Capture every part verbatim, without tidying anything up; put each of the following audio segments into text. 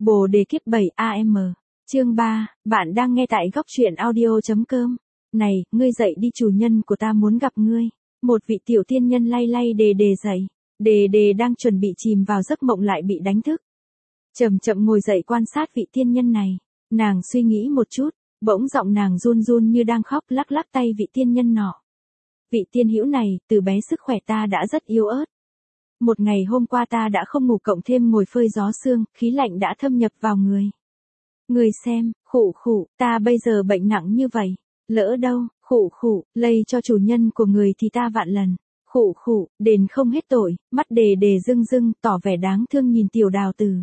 Bồ đề kiếp bảy a em. Chương ba, bạn đang nghe tại góc truyện audio chấm com. Này, ngươi dậy đi, chủ nhân của ta muốn gặp ngươi. Một vị tiểu tiên nhân lay lay đề đề dậy. Đề đề đang chuẩn bị chìm vào giấc mộng lại bị đánh thức. Chậm chậm ngồi dậy quan sát vị tiên nhân này. Nàng suy nghĩ một chút, bỗng giọng nàng run run như đang khóc, lắc lắc tay vị tiên nhân nọ. Vị tiên hữu này, từ bé sức khỏe ta đã rất yếu ớt. Một ngày hôm qua ta đã không ngủ, cộng thêm ngồi phơi gió sương, khí lạnh đã thâm nhập vào người. Người xem, khụ khụ, ta bây giờ bệnh nặng như vậy, lỡ đâu, khụ khụ, lây cho chủ nhân của người thì ta vạn lần. Khụ khụ, đền không hết tội, mắt đề đề rưng rưng, tỏ vẻ đáng thương nhìn tiểu đào tử.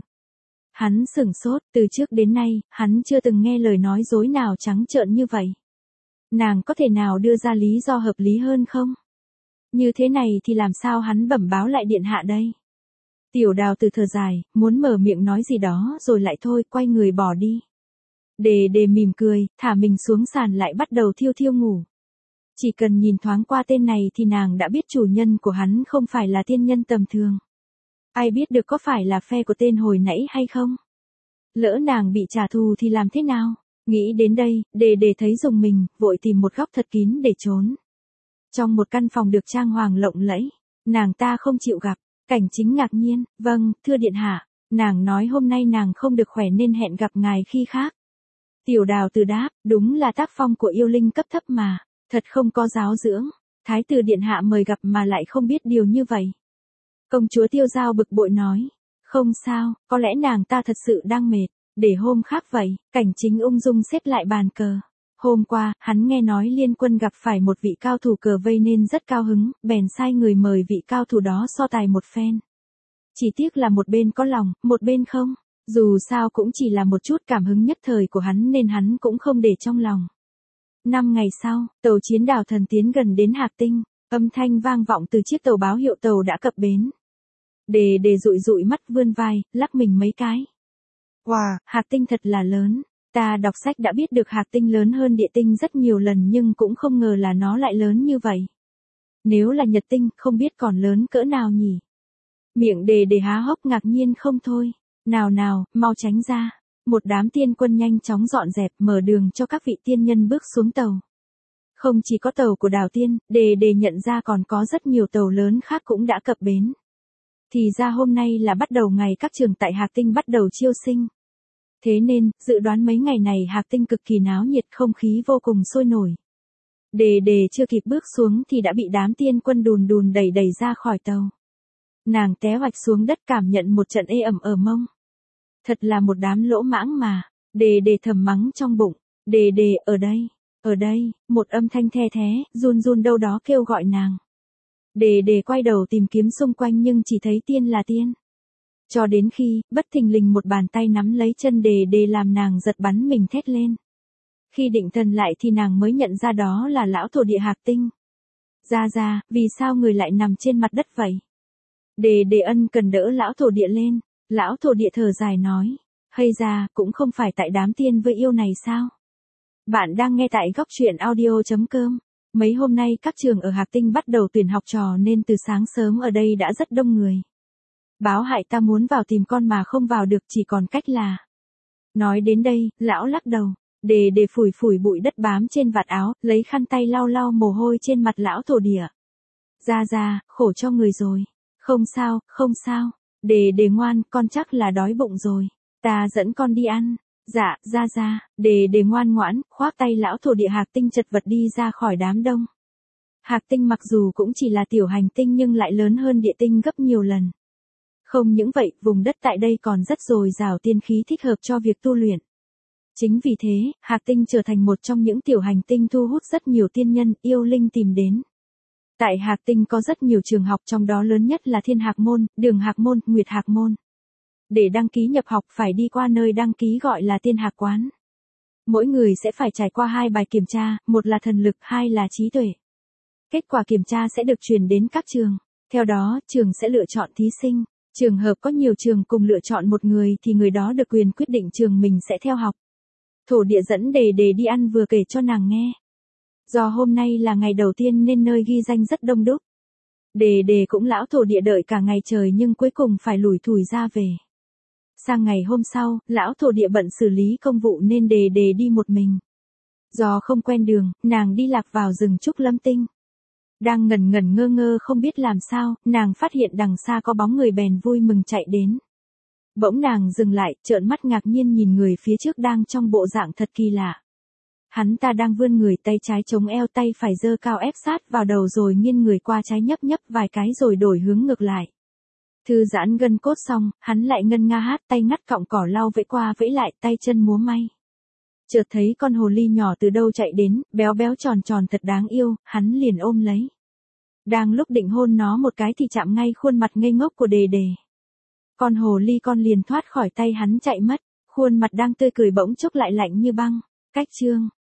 Hắn sửng sốt, từ trước đến nay, hắn chưa từng nghe lời nói dối nào trắng trợn như vậy. Nàng có thể nào đưa ra lý do hợp lý hơn không? Như thế này thì làm sao hắn bẩm báo lại điện hạ đây? Tiểu đào từ thở dài, muốn mở miệng nói gì đó rồi lại thôi, quay người bỏ đi. Đề đề mỉm cười, thả mình xuống sàn lại bắt đầu thiêu thiêu ngủ. Chỉ cần nhìn thoáng qua tên này thì nàng đã biết chủ nhân của hắn không phải là tiên nhân tầm thường. Ai biết được có phải là phe của tên hồi nãy hay không? Lỡ nàng bị trả thù thì làm thế nào? Nghĩ đến đây, đề đề thấy rùng mình, vội tìm một góc thật kín để trốn. Trong một căn phòng được trang hoàng lộng lẫy, nàng ta không chịu gặp. Cảnh Chính ngạc nhiên, vâng, thưa điện hạ, nàng nói hôm nay nàng không được khỏe nên hẹn gặp ngài khi khác. Tiểu đào từ đáp, đúng là tác phong của yêu linh cấp thấp mà, thật không có giáo dưỡng. Thái tử điện hạ mời gặp mà lại không biết điều như vậy. Công chúa Tiêu Giao bực bội nói, không sao, có lẽ nàng ta thật sự đang mệt, để hôm khác vậy. Cảnh Chính ung dung xếp lại bàn cờ. Hôm qua, hắn nghe nói Liên Quân gặp phải một vị cao thủ cờ vây nên rất cao hứng, bèn sai người mời vị cao thủ đó so tài một phen. Chỉ tiếc là một bên có lòng, một bên không. Dù sao cũng chỉ là một chút cảm hứng nhất thời của hắn nên hắn cũng không để trong lòng. Năm ngày sau, tàu chiến đào thần tiến gần đến Hạc Tinh, âm thanh vang vọng từ chiếc tàu báo hiệu tàu đã cập bến. Đề đề dụi dụi mắt vươn vai, lắc mình mấy cái. Wow, Hạc Tinh thật là lớn. Ta đọc sách đã biết được Hạc Tinh lớn hơn Địa Tinh rất nhiều lần nhưng cũng không ngờ là nó lại lớn như vậy. Nếu là Nhật Tinh, không biết còn lớn cỡ nào nhỉ? Miệng đề đề há hốc ngạc nhiên không thôi. Nào nào, mau tránh ra. Một đám tiên quân nhanh chóng dọn dẹp, mở đường cho các vị tiên nhân bước xuống tàu. Không chỉ có tàu của Đào Tiên, đề đề nhận ra còn có rất nhiều tàu lớn khác cũng đã cập bến. Thì ra hôm nay là bắt đầu ngày các trường tại Hạc Tinh bắt đầu chiêu sinh. Thế nên, dự đoán mấy ngày này Hạc Tinh cực kỳ náo nhiệt, không khí vô cùng sôi nổi. Đề đề chưa kịp bước xuống thì đã bị đám tiên quân đùn đùn đẩy đẩy ra khỏi tàu. Nàng té hoạch xuống đất cảm nhận một trận ê ẩm ở mông. Thật là một đám lỗ mãng mà. Đề đề thầm mắng trong bụng. Đề đề, ở đây, ở đây, một âm thanh the thé, run run đâu đó kêu gọi nàng. Đề đề quay đầu tìm kiếm xung quanh nhưng chỉ thấy tiên là tiên. Cho đến khi, bất thình lình một bàn tay nắm lấy chân đề đề làm nàng giật bắn mình thét lên. Khi định thần lại thì nàng mới nhận ra đó là lão thổ địa Hạc Tinh. Ra ra, vì sao người lại nằm trên mặt đất vậy? Đề đề ân cần đỡ lão thổ địa lên. Lão thổ địa thở dài nói. Hay ra, cũng không phải tại đám tiên với yêu này sao? Bạn đang nghe tại góc truyện audio chấm com. Mấy hôm nay các trường ở Hạc Tinh bắt đầu tuyển học trò nên từ sáng sớm ở đây đã rất đông người. Báo hại ta muốn vào tìm con mà không vào được, chỉ còn cách là. Nói đến đây, lão lắc đầu. Đề đề phủi phủi bụi đất bám trên vạt áo, lấy khăn tay lau lau mồ hôi trên mặt lão thổ địa. Ra ra, khổ cho người rồi. Không sao, không sao. Đề đề ngoan, con chắc là đói bụng rồi. Ta dẫn con đi ăn. Dạ, ra ra. Đề đề ngoan ngoãn, khoác tay lão thổ địa Hạc Tinh chật vật đi ra khỏi đám đông. Hạc Tinh mặc dù cũng chỉ là tiểu hành tinh nhưng lại lớn hơn Địa Tinh gấp nhiều lần. Không những vậy, vùng đất tại đây còn rất dồi dào tiên khí thích hợp cho việc tu luyện. Chính vì thế, Hạc Tinh trở thành một trong những tiểu hành tinh thu hút rất nhiều tiên nhân, yêu linh tìm đến. Tại Hạc Tinh có rất nhiều trường học, trong đó lớn nhất là Thiên Hạc Môn, Đường Hạc Môn, Nguyệt Hạc Môn. Để đăng ký nhập học phải đi qua nơi đăng ký gọi là Tiên Hạc Quán. Mỗi người sẽ phải trải qua hai bài kiểm tra, một là thần lực, hai là trí tuệ. Kết quả kiểm tra sẽ được truyền đến các trường. Theo đó, trường sẽ lựa chọn thí sinh. Trường hợp có nhiều trường cùng lựa chọn một người thì người đó được quyền quyết định trường mình sẽ theo học. Thổ địa dẫn đề đề đi ăn vừa kể cho nàng nghe. Do hôm nay là ngày đầu tiên nên nơi ghi danh rất đông đúc. Đề đề cũng lão thổ địa đợi cả ngày trời nhưng cuối cùng phải lủi thủi ra về. Sang ngày hôm sau, lão thổ địa bận xử lý công vụ nên đề đề đi một mình. Do không quen đường, nàng đi lạc vào rừng trúc lâm tinh. Đang ngẩn ngẩn ngơ ngơ không biết làm sao, nàng phát hiện đằng xa có bóng người bèn vui mừng chạy đến. Bỗng nàng dừng lại, trợn mắt ngạc nhiên nhìn người phía trước đang trong bộ dạng thật kỳ lạ. Hắn ta đang vươn người tay trái chống eo, tay phải giơ cao ép sát vào đầu rồi nghiêng người qua trái nhấp nhấp vài cái rồi đổi hướng ngược lại. Thư giãn gân cốt xong, hắn lại ngân nga hát, tay ngắt cọng cỏ lau vẫy qua vẫy lại, tay chân múa may. Chợt thấy con hồ ly nhỏ từ đâu chạy đến, béo béo tròn tròn thật đáng yêu, hắn liền ôm lấy. Đang lúc định hôn nó một cái thì chạm ngay khuôn mặt ngây ngốc của đề đề. Con hồ ly con liền thoát khỏi tay hắn chạy mất, khuôn mặt đang tươi cười bỗng chốc lại lạnh như băng. Cách chương